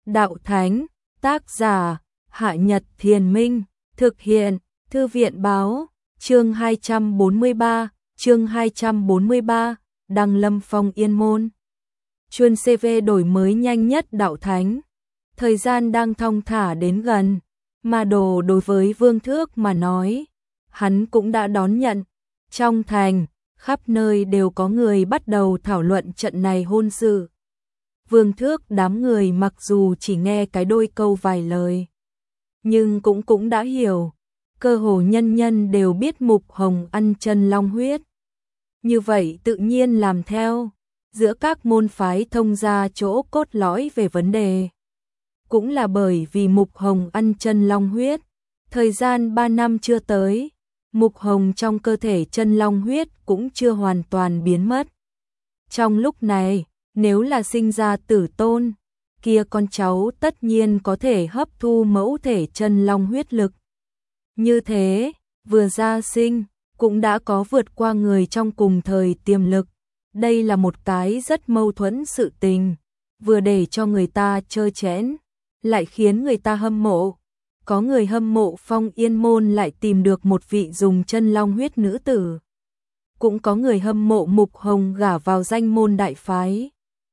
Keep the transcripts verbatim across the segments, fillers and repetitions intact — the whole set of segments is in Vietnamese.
đạo thánh, tác giả, Hạ Nhật Thiền Minh, thực hiện, Thư viện báo, chương hai trăm bốn mươi ba, chương hai trăm bốn mươi ba, Đăng Lâm Phong Yên Môn. Chuyên xê vê đổi mới nhanh nhất đạo thánh. Thời gian đang thong thả đến gần, mà đồ đối với Vương Thước mà nói, hắn cũng đã đón nhận. Trong thành, khắp nơi đều có người bắt đầu thảo luận trận này hôn sự. Vương Thước đám người mặc dù chỉ nghe cái đôi câu vài lời, nhưng cũng cũng đã hiểu, cơ hồ nhân nhân đều biết Mục Hồng ăn chân long huyết. Như vậy tự nhiên làm theo, giữa các môn phái thông ra chỗ cốt lõi về vấn đề. Cũng là bởi vì Mục Hồng ăn chân long huyết, thời gian ba năm chưa tới, Mục Hồng trong cơ thể chân long huyết cũng chưa hoàn toàn biến mất. Trong lúc này, nếu là sinh ra tử tôn, kia con cháu tất nhiên có thể hấp thu mẫu thể chân long huyết lực. Như thế, vừa ra sinh, cũng đã có vượt qua người trong cùng thời tiềm lực. Đây là một cái rất mâu thuẫn sự tình, vừa để cho người ta chơ chẽn, lại khiến người ta hâm mộ. Có người hâm mộ Phong Yên Môn lại tìm được một vị dùng chân long huyết nữ tử. Cũng có người hâm mộ Mục Hồng gả vào danh môn đại phái,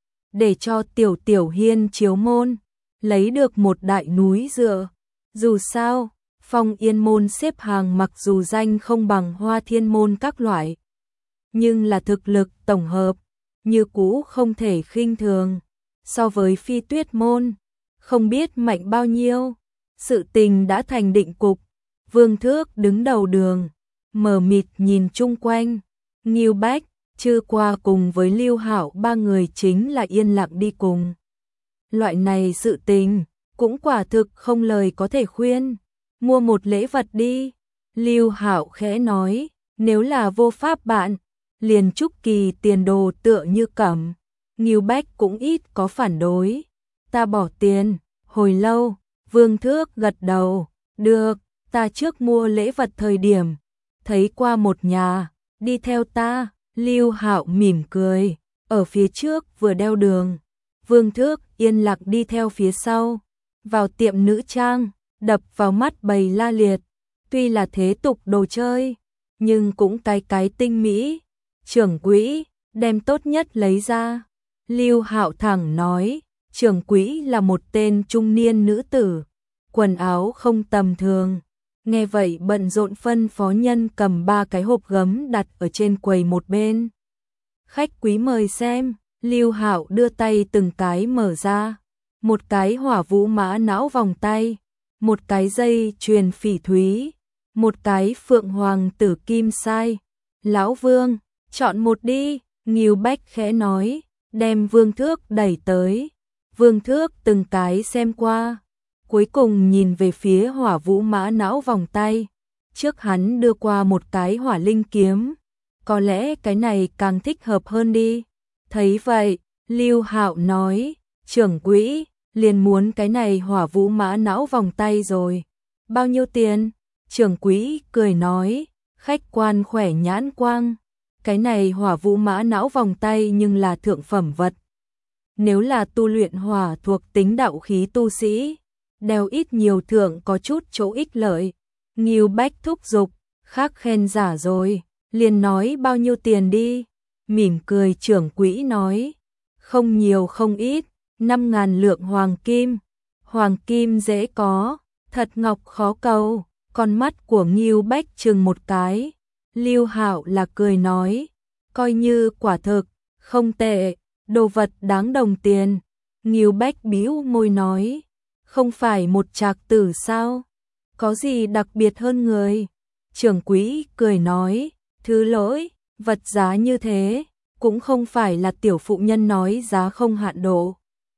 để cho Tiểu Tiểu Hiên chiếu môn, lấy được một đại núi dựa. Dù sao, Phong Yên Môn xếp hàng mặc dù danh không bằng Hoa Thiên Môn các loại, nhưng là thực lực tổng hợp, như cũ không thể khinh thường. So với Phi Tuyết Môn, không biết mạnh bao nhiêu. Sự tình đã thành định cục. Vương Thước đứng đầu đường, mờ mịt nhìn chung quanh. Ngưu Bách, Trư Qua cùng với Lưu Hạo ba người chính là yên lặng đi cùng. Loại này sự tình, cũng quả thực không lời có thể khuyên. Mua một lễ vật đi. Lưu Hạo khẽ nói, nếu là vô pháp bạn, liền Trúc Kỳ tiền đồ tựa như cẩm. Ngưu Bách cũng ít có phản đối. Ta bỏ tiền. Hồi lâu, Vương Thước gật đầu, được, ta trước mua lễ vật thời điểm, thấy qua một nhà, đi theo ta. Lưu Hạo mỉm cười, ở phía trước vừa đeo đường, Vương Thước yên lặng đi theo phía sau. Vào tiệm nữ trang, đập vào mắt bày la liệt, tuy là thế tục đồ chơi, nhưng cũng cái cái tinh mỹ. Trưởng quỹ, đem tốt nhất lấy ra. Lưu Hạo thẳng nói, trưởng quỹ là một tên trung niên nữ tử, quần áo không tầm thường. Nghe vậy bận rộn phân phó nhân cầm ba cái hộp gấm đặt ở trên quầy một bên. Khách quý mời xem. Lưu Hạo đưa tay từng cái mở ra. Một cái hỏa vũ mã não vòng tay, một cái dây chuyền phỉ thúy, một cái phượng hoàng tử kim sai. Lão Vương, chọn một đi. Ngưu Bách khẽ nói, đem Vương Thước đẩy tới. Vương Thước từng cái xem qua, cuối cùng nhìn về phía hỏa vũ mã não vòng tay. Trước hắn đưa qua một cái hỏa linh kiếm, có lẽ cái này càng thích hợp hơn đi. Thấy vậy, Lưu Hạo nói, trưởng quỹ, liền muốn cái này hỏa vũ mã não vòng tay rồi. Bao nhiêu tiền? Trưởng quỹ cười nói, khách quan khỏe nhãn quang, cái này hỏa vũ mã não vòng tay nhưng là thượng phẩm vật. Nếu là tu luyện hỏa thuộc tính đạo khí tu sĩ, đeo ít nhiều thượng có chút chỗ ích lợi. Ngưu Bách thúc giục, khác khen giả rồi, liền nói bao nhiêu tiền đi. Mỉm cười trưởng quỹ nói, không nhiều không ít, năm ngàn lượng hoàng kim. Hoàng kim dễ có, thật ngọc khó cầu. Con mắt của Ngưu Bách chừng một cái. Lưu Hạo là cười nói, coi như quả thực, không tệ, đồ vật đáng đồng tiền. Ngưu Bách bĩu môi nói, không phải một trạc tử sao? Có gì đặc biệt hơn người? Trưởng quỹ cười nói, thứ lỗi, vật giá như thế, cũng không phải là tiểu phụ nhân nói giá không hạn độ.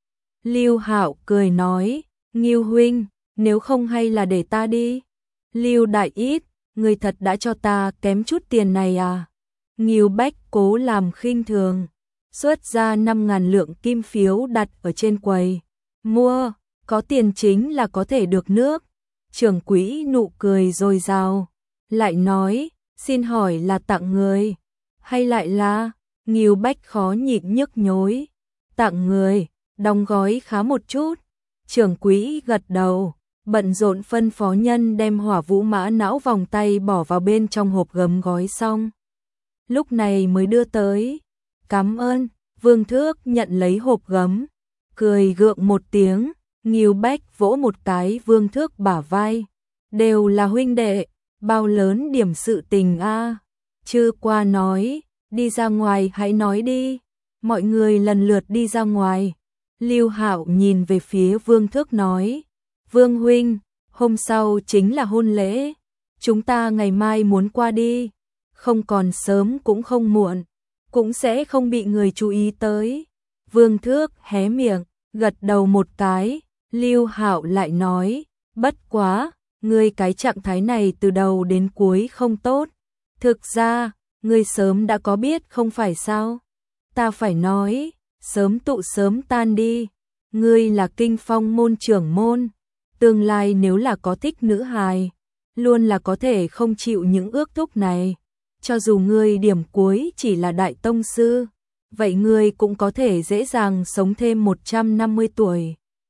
Lưu Hạo cười nói, Ngưu huynh, nếu không hay là để ta đi. Lưu đại ít, người thật đã cho ta kém chút tiền này à? Ngưu Bách cố làm khinh thường, xuất ra năm ngàn lượng kim phiếu đặt ở trên quầy. Mua, có tiền chính là có thể được nước. Trưởng quỹ nụ cười dồi dào, lại nói, xin hỏi là tặng người, hay lại là? Ngưu Bách khó nhịn nhức nhối, tặng người, đóng gói khá một chút. Trưởng quỹ gật đầu, bận rộn phân phó nhân đem hỏa vũ mã não vòng tay bỏ vào bên trong hộp gấm gói xong. Lúc này mới đưa tới. Cảm ơn, Vương Thước nhận lấy hộp gấm, cười gượng một tiếng, Ngưu Bách vỗ một cái Vương Thước bả vai. Đều là huynh đệ, bao lớn điểm sự tình a. Chư qua nói, đi ra ngoài hãy nói đi. Mọi người lần lượt đi ra ngoài. Lưu Hạo nhìn về phía Vương Thước nói, Vương huynh, hôm sau chính là hôn lễ, chúng ta ngày mai muốn qua đi, không còn sớm cũng không muộn, cũng sẽ không bị người chú ý tới. Vương Thước hé miệng, gật đầu một cái. Lưu Hạo lại nói, bất quá, ngươi cái trạng thái này từ đầu đến cuối không tốt. Thực ra, ngươi sớm đã có biết không phải sao? Ta phải nói, sớm tụ sớm tan đi. Ngươi là Kinh Phong môn trưởng môn, tương lai nếu là có thích nữ hài, luôn là có thể không chịu những ước thúc này. Cho dù ngươi điểm cuối chỉ là đại tông sư, vậy ngươi cũng có thể dễ dàng sống thêm một trăm năm mươi tuổi.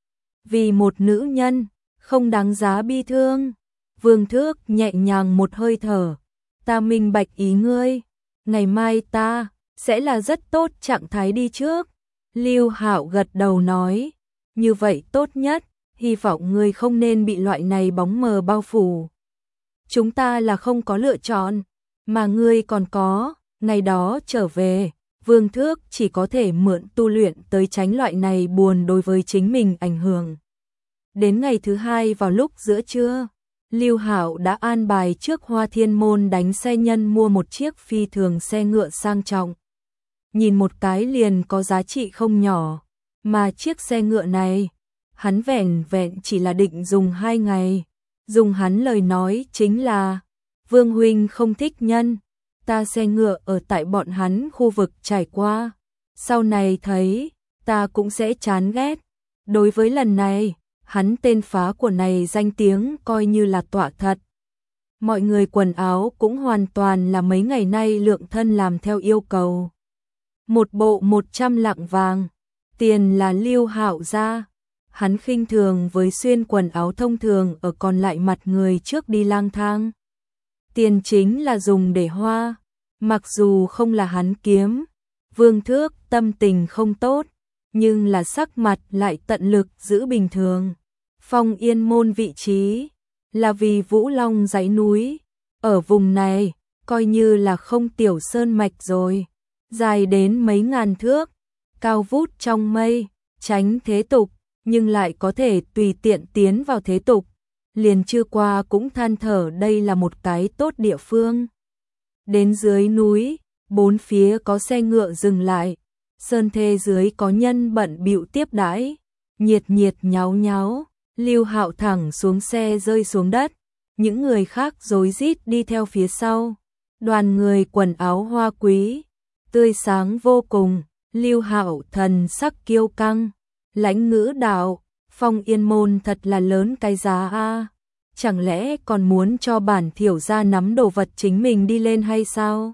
Vì một nữ nhân, không đáng giá bi thương. Vương Thước nhẹ nhàng một hơi thở, ta minh bạch ý ngươi, ngày mai ta sẽ là rất tốt trạng thái đi trước. Lưu Hạo gật đầu nói, như vậy tốt nhất, hy vọng ngươi không nên bị loại này bóng mờ bao phủ. Chúng ta là không có lựa chọn, mà ngươi còn có, ngày đó trở về, Vương Thước chỉ có thể mượn tu luyện tới tránh loại này buồn đối với chính mình ảnh hưởng. Đến ngày thứ hai vào lúc giữa trưa, Lưu Hạo đã an bài trước Hoa Thiên Môn đánh xe nhân mua một chiếc phi thường xe ngựa sang trọng. Nhìn một cái liền có giá trị không nhỏ, mà chiếc xe ngựa này, hắn vẻn vẹn chỉ là định dùng hai ngày. Dùng hắn lời nói chính là, Vương huynh không thích nhân, ta xe ngựa ở tại bọn hắn khu vực trải qua, sau này thấy, ta cũng sẽ chán ghét. Đối với lần này, hắn tên phá của này danh tiếng coi như là tọa thật. Mọi người quần áo cũng hoàn toàn là mấy ngày nay Lượng Thân làm theo yêu cầu. Một bộ một trăm lạng vàng, tiền là Lưu Hạo ra. Hắn khinh thường với xuyên quần áo thông thường ở còn lại mặt người trước đi lang thang. Tiền chính là dùng để hoa, mặc dù không là hắn kiếm. Vương Thước tâm tình không tốt, nhưng là sắc mặt lại tận lực giữ bình thường. Phong Yên Môn vị trí là vì Vũ Long dãy núi, ở vùng này coi như là không tiểu sơn mạch rồi, dài đến mấy ngàn thước, cao vút trong mây, tránh thế tục, nhưng lại có thể tùy tiện tiến vào thế tục. Liền chưa qua cũng than thở đây là một cái tốt địa phương. Đến dưới núi, bốn phía có xe ngựa dừng lại, sơn thê dưới có nhân bận bịu tiếp đãi, nhiệt nhiệt nháo nháo. Lưu Hạo thẳng xuống xe rơi xuống đất, những người khác rối rít đi theo phía sau. Đoàn người quần áo hoa quý, tươi sáng vô cùng. Lưu Hạo thần sắc kiêu căng, lãnh ngữ đạo, Phong Yên Môn thật là lớn cái giá a, chẳng lẽ còn muốn cho bản thiểu gia nắm đồ vật chính mình đi lên hay sao?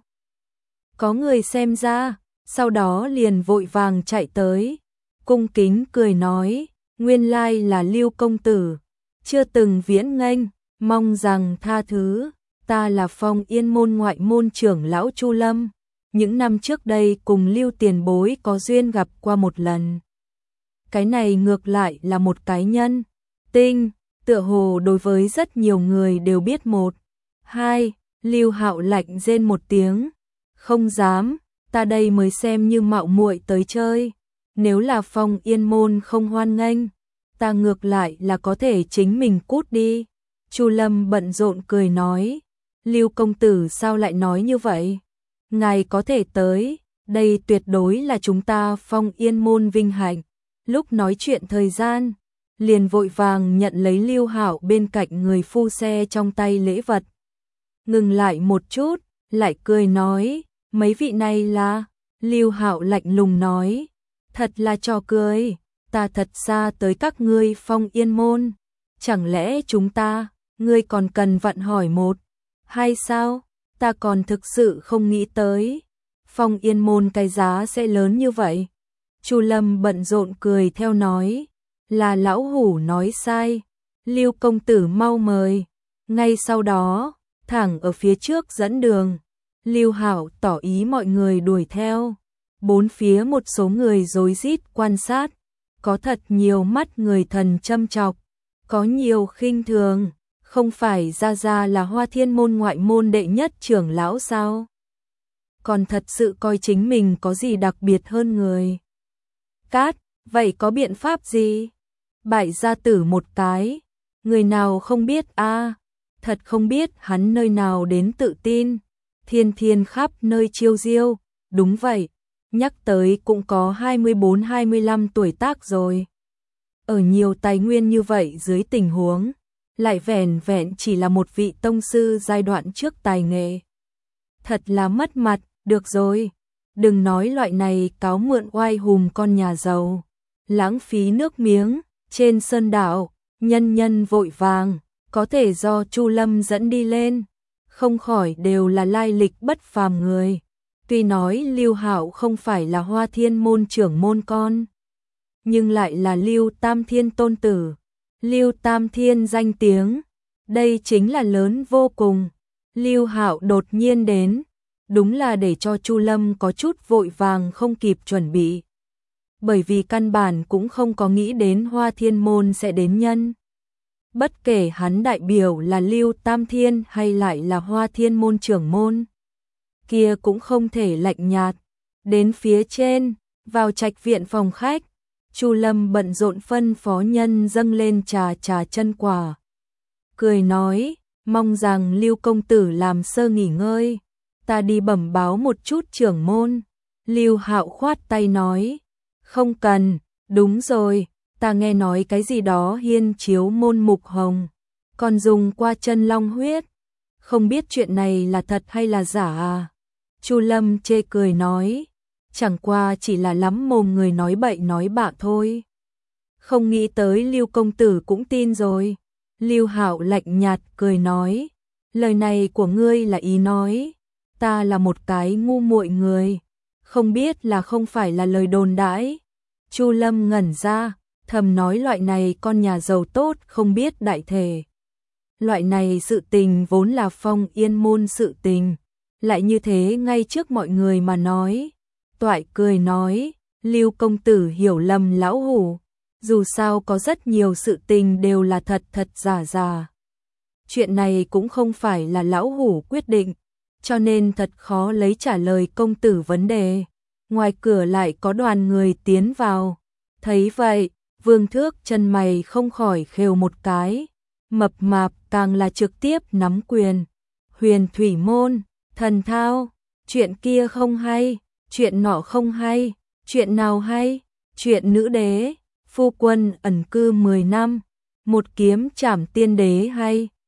Có người xem ra, sau đó liền vội vàng chạy tới, cung kính cười nói, nguyên lai là Lưu công tử, chưa từng viễn nghênh, mong rằng tha thứ, ta là Phong Yên Môn ngoại môn trưởng lão Chu Lâm, những năm trước đây cùng Lưu tiền bối có duyên gặp qua một lần. Cái này ngược lại là một cái nhân tinh, tựa hồ đối với rất nhiều người đều biết một. Hai, Lưu Hạo lạnh rên một tiếng, không dám, ta đây mới xem như mạo muội tới chơi. Nếu là Phong Yên Môn không hoan nghênh, ta ngược lại là có thể chính mình cút đi. Chu Lâm bận rộn cười nói, Lưu công tử sao lại nói như vậy? Ngài có thể tới, đây tuyệt đối là chúng ta Phong Yên Môn vinh hạnh. Lúc nói chuyện thời gian, liền vội vàng nhận lấy Lưu Hạo bên cạnh người phu xe trong tay lễ vật. Ngừng lại một chút, lại cười nói, mấy vị này là... Lưu Hạo lạnh lùng nói, thật là trò cười, ta thật xa tới các ngươi Phong Yên Môn, chẳng lẽ chúng ta, ngươi còn cần vặn hỏi một, hay sao, ta còn thực sự không nghĩ tới, Phong Yên Môn cái giá sẽ lớn như vậy. Chu Lâm bận rộn cười theo nói, là lão hủ nói sai, Lưu công tử mau mời. Ngay sau đó, thẳng ở phía trước dẫn đường, Lưu Hạo tỏ ý mọi người đuổi theo. Bốn phía một số người rối rít quan sát, có thật nhiều mắt người thần châm chọc, có nhiều khinh thường, không phải ra ra là Hoa Thiên môn ngoại môn đệ nhất trưởng lão sao? Còn thật sự coi chính mình có gì đặc biệt hơn người. Cát, vậy có biện pháp gì? Bại gia tử một cái, người nào không biết a, thật không biết hắn nơi nào đến tự tin, thiên thiên khắp nơi chiêu diêu, đúng vậy, nhắc tới cũng có hai mươi bốn hai mươi lăm tuổi tác rồi. Ở nhiều tài nguyên như vậy dưới tình huống, lại vẻn vẹn chỉ là một vị tông sư giai đoạn trước tài nghệ. Thật là mất mặt, được rồi, đừng nói loại này cáo mượn oai hùm con nhà giàu, lãng phí nước miếng, trên sơn đảo, nhân nhân vội vàng, có thể do Chu Lâm dẫn đi lên, không khỏi đều là lai lịch bất phàm người. Tuy nói Lưu Hạo không phải là Hoa Thiên môn trưởng môn con, nhưng lại là Lưu Tam Thiên tôn tử. Lưu Tam Thiên danh tiếng, đây chính là lớn vô cùng. Lưu Hạo đột nhiên đến, đúng là để cho Chu Lâm có chút vội vàng không kịp chuẩn bị. Bởi vì căn bản cũng không có nghĩ đến Hoa Thiên môn sẽ đến nhân. Bất kể hắn đại biểu là Lưu Tam Thiên hay lại là Hoa Thiên môn trưởng môn, kia cũng không thể lạnh nhạt. Đến phía trên, vào trạch viện phòng khách, Chu Lâm bận rộn phân phó nhân dâng lên trà trà chân quả. Cười nói, mong rằng Lưu công tử làm sơ nghỉ ngơi, ta đi bẩm báo một chút trưởng môn. Lưu Hạo khoát tay nói, không cần, đúng rồi, ta nghe nói cái gì đó hiên chiếu môn mục hồng, còn dùng qua chân long huyết, không biết chuyện này là thật hay là giả à? Chu Lâm chê cười nói, chẳng qua chỉ là lắm mồm người nói bậy nói bạ thôi. Không nghĩ tới Lưu công tử cũng tin rồi. Lưu Hạo lạnh nhạt cười nói, lời này của ngươi là ý nói, ta là một cái ngu muội người, không biết là không phải là lời đồn đãi. Chu Lâm ngẩn ra, thầm nói loại này con nhà giàu tốt không biết đại thể. Loại này sự tình vốn là Phong Yên môn sự tình, lại như thế ngay trước mọi người mà nói. Toại cười nói, Lưu công tử hiểu lầm lão hủ, dù sao có rất nhiều sự tình đều là thật thật giả giả. Chuyện này cũng không phải là lão hủ quyết định, cho nên thật khó lấy trả lời công tử vấn đề. Ngoài cửa lại có đoàn người tiến vào, thấy vậy, Vương Thước chân mày không khỏi khều một cái, mập mạp càng là trực tiếp nắm quyền. Huyền Thủy môn, thần thao, chuyện kia không hay, chuyện nọ không hay, chuyện nào hay, chuyện nữ đế, phu quân ẩn cư mười năm, một kiếm trảm tiên đế hay.